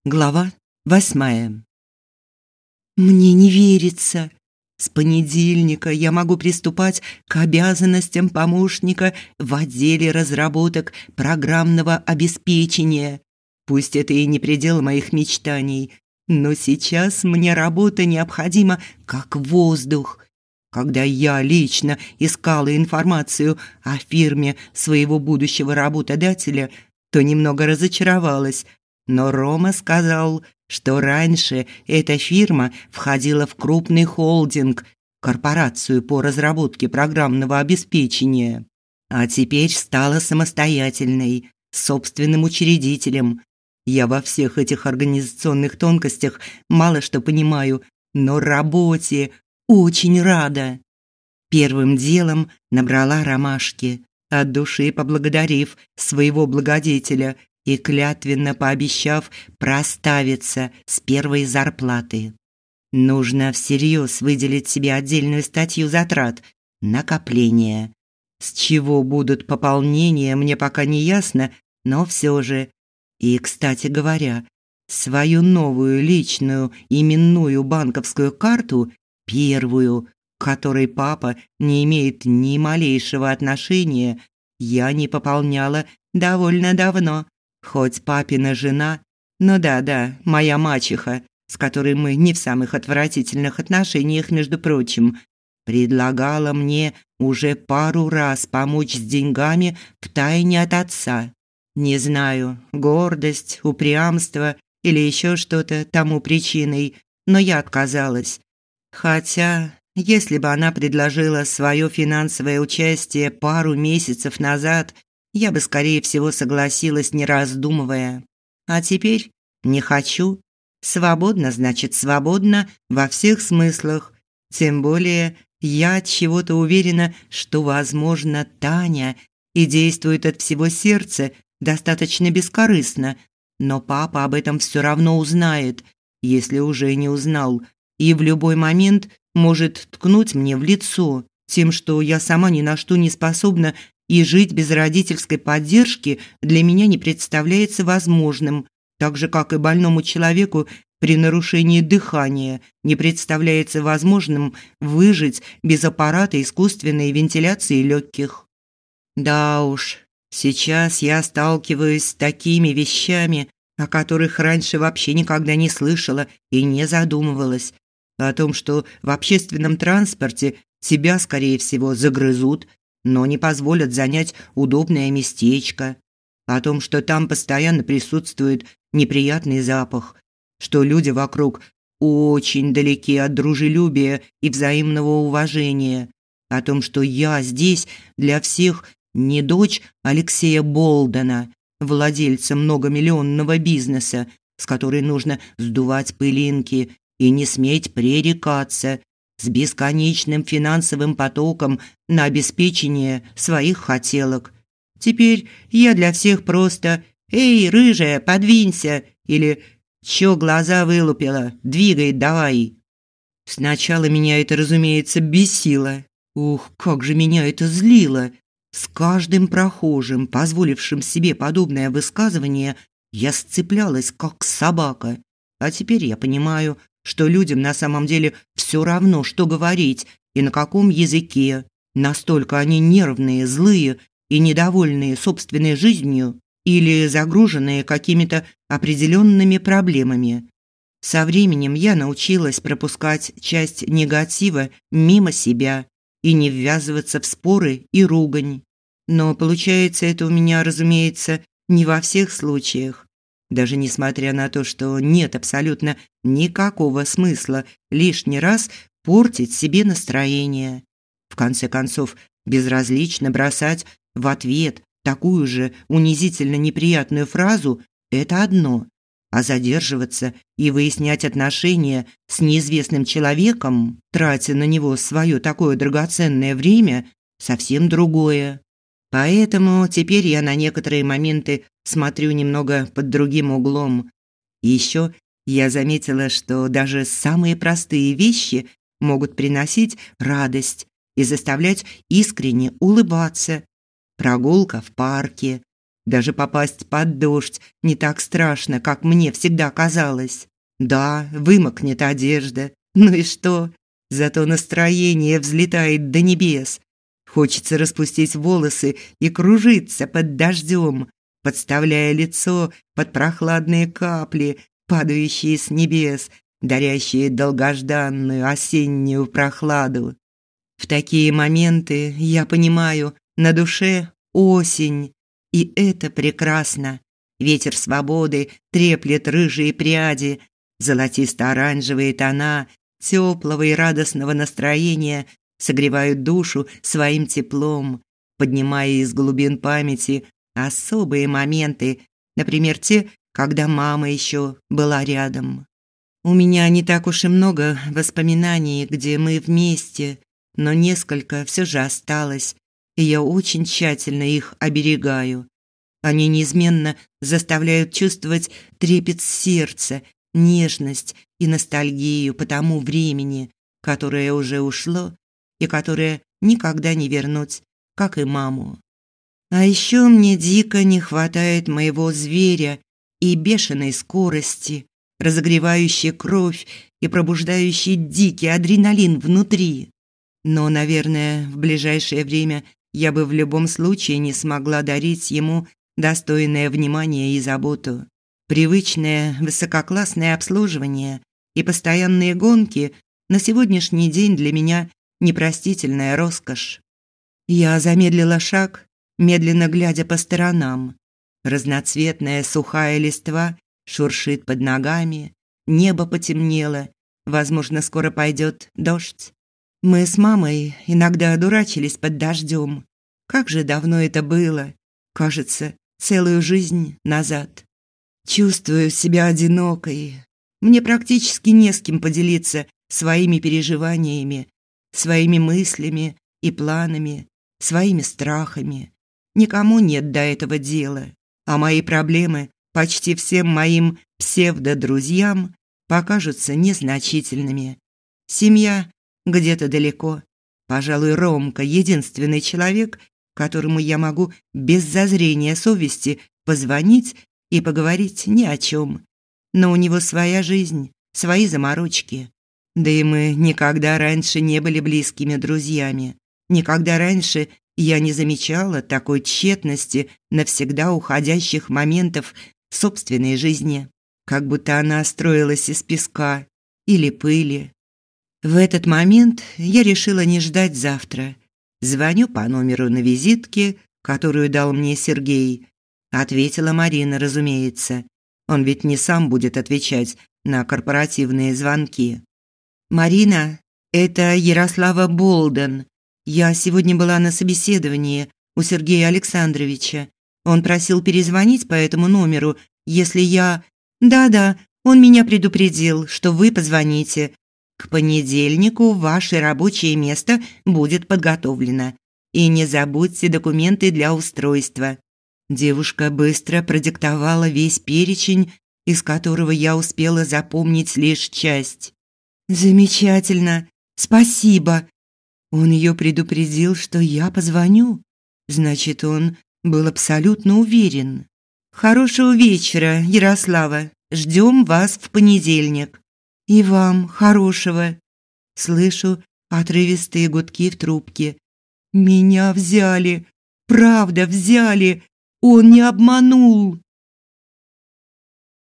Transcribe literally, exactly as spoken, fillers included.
Глава восьмая. Мне не верится. С понедельника я могу приступать к обязанностям помощника в отделе разработок программного обеспечения. Пусть это и не предел моих мечтаний, но сейчас мне работа необходима как воздух. Когда я лично искала информацию о фирме своего будущего работодателя, то немного разочаровалась. Но Рома сказал, что раньше эта фирма входила в крупный холдинг, корпорацию по разработке программного обеспечения, а теперь стала самостоятельной, собственным учредителем. Я во всех этих организационных тонкостях мало что понимаю, но работе очень рада. Первым делом набрала ромашки, от души поблагодарив своего благодетеля и клятвенно пообещав проставиться с первой зарплаты. Нужно всерьез выделить себе отдельную статью затрат – накопления. С чего будут пополнения, мне пока не ясно, но все же. И, кстати говоря, свою новую личную именную банковскую карту, первую, к которой папа не имеет ни малейшего отношения, я не пополняла довольно давно. Хоть папина жена, ну да-да, моя мачеха, с которой мы не в самых отвратительных отношениях, между прочим, предлагала мне уже пару раз помочь с деньгами втайне от отца. Не знаю, гордость, упрямство или еще что-то тому причиной, но я отказалась. Хотя, если бы она предложила свое финансовое участие пару месяцев назад, я бы, скорее всего, согласилась, не раздумывая. А теперь не хочу. Свободно значит свободно во всех смыслах. Тем более я от чего-то уверена, что, возможно, Таня и действует от всего сердца достаточно бескорыстно. Но папа об этом все равно узнает, если уже не узнал, и в любой момент может ткнуть мне в лицо тем, что я сама ни на что не способна, и жить без родительской поддержки для меня не представляется возможным, так же, как и больному человеку при нарушении дыхания не представляется возможным выжить без аппарата искусственной вентиляции легких. Да уж, сейчас я сталкиваюсь с такими вещами, о которых раньше вообще никогда не слышала и не задумывалась. О том, что в общественном транспорте тебя, скорее всего, загрызут, но не позволят занять удобное местечко. О том, что там постоянно присутствует неприятный запах, что люди вокруг очень далеки от дружелюбия и взаимного уважения. О том, что я здесь для всех не дочь Алексея Болдена, владельца многомиллионного бизнеса, с которой нужно сдувать пылинки и не сметь пререкаться, с бесконечным финансовым потоком на обеспечение своих хотелок. Теперь я для всех просто «Эй, рыжая, подвинься!» или «Чё глаза вылупила? Двигай давай!». Сначала меня это, разумеется, бесило. Ух, как же меня это злило! С каждым прохожим, позволившим себе подобное высказывание, я сцеплялась, как собака. А теперь я понимаю, что людям на самом деле все равно, что говорить и на каком языке. Настолько они нервные, злые и недовольные собственной жизнью или загруженные какими-то определенными проблемами. Со временем я научилась пропускать часть негатива мимо себя и не ввязываться в споры и ругань. Но получается это у меня, разумеется, не во всех случаях. Даже несмотря на то, что нет абсолютно никакого смысла лишний раз портить себе настроение. В конце концов, безразлично бросать в ответ такую же унизительно неприятную фразу – это одно, а задерживаться и выяснять отношения с неизвестным человеком, тратя на него свое такое драгоценное время – совсем другое. Поэтому теперь я на некоторые моменты смотрю немного под другим углом. И еще я заметила, что даже самые простые вещи могут приносить радость и заставлять искренне улыбаться. Прогулка в парке, Даже попасть под дождь не так страшно, как мне всегда казалось. Да, вымокнет одежда. Ну и что? Зато настроение взлетает до небес. Хочется распустить волосы и кружиться под дождем, подставляя лицо под прохладные капли, падающие с небес, дарящие долгожданную осеннюю прохладу. В такие моменты я понимаю, на душе осень, и это прекрасно. Ветер свободы треплет рыжие пряди, золотисто-оранжевые тона теплого и радостного настроения согревают душу своим теплом, поднимая из глубин памяти особые моменты, например, те, когда мама еще была рядом. У меня не так уж и много воспоминаний, где мы вместе, но несколько все же осталось, и я очень тщательно их оберегаю. Они неизменно заставляют чувствовать трепет сердца, нежность и ностальгию по тому времени, которое уже ушло и которое никогда не вернуть, как и маму. А еще мне дико не хватает моего зверя и бешеной скорости, разогревающей кровь и пробуждающей дикий адреналин внутри. Но, наверное, в ближайшее время я бы в любом случае не смогла дарить ему достойное внимание и заботу. Привычное высококлассное обслуживание и постоянные гонки на сегодняшний день для меня непростительная роскошь. Я замедлила шаг, медленно глядя по сторонам. Разноцветная сухая листва шуршит под ногами, небо потемнело, возможно, скоро пойдет дождь. Мы с мамой иногда дурачились под дождем. Как же давно это было, кажется, целую жизнь назад. Чувствую себя одинокой. Мне практически не с кем поделиться своими переживаниями, своими мыслями и планами, своими страхами. Никому нет до этого дела, а мои проблемы почти всем моим псевдодрузьям покажутся незначительными. Семья где-то далеко. Пожалуй, Ромка — единственный человек, которому я могу без зазрения совести позвонить и поговорить ни о чем. Но у него своя жизнь, свои заморочки. Да и мы никогда раньше не были близкими друзьями. Никогда раньше я не замечала такой тщетности навсегда уходящих моментов собственной жизни, как будто она строилась из песка или пыли. В этот момент я решила не ждать завтра. Звоню по номеру на визитке, которую дал мне Сергей. Ответила Марина, разумеется. Он ведь не сам будет отвечать на корпоративные звонки. «Марина, это Ярослава Болден. Я сегодня была на собеседовании у Сергея Александровича. Он просил перезвонить по этому номеру, если я... Да-да, он меня предупредил, что вы позвоните. К понедельнику ваше рабочее место будет подготовлено. И не забудьте документы для устройства». Девушка быстро продиктовала весь перечень, из которого я успела запомнить лишь часть. «Замечательно. Спасибо». Он ее предупредил, что я позвоню. Значит, он был абсолютно уверен. «Хорошего вечера, Ярослава. Ждем вас в понедельник». «И вам хорошего». Слышу отрывистые гудки в трубке. «Меня взяли. Правда, взяли. Он не обманул».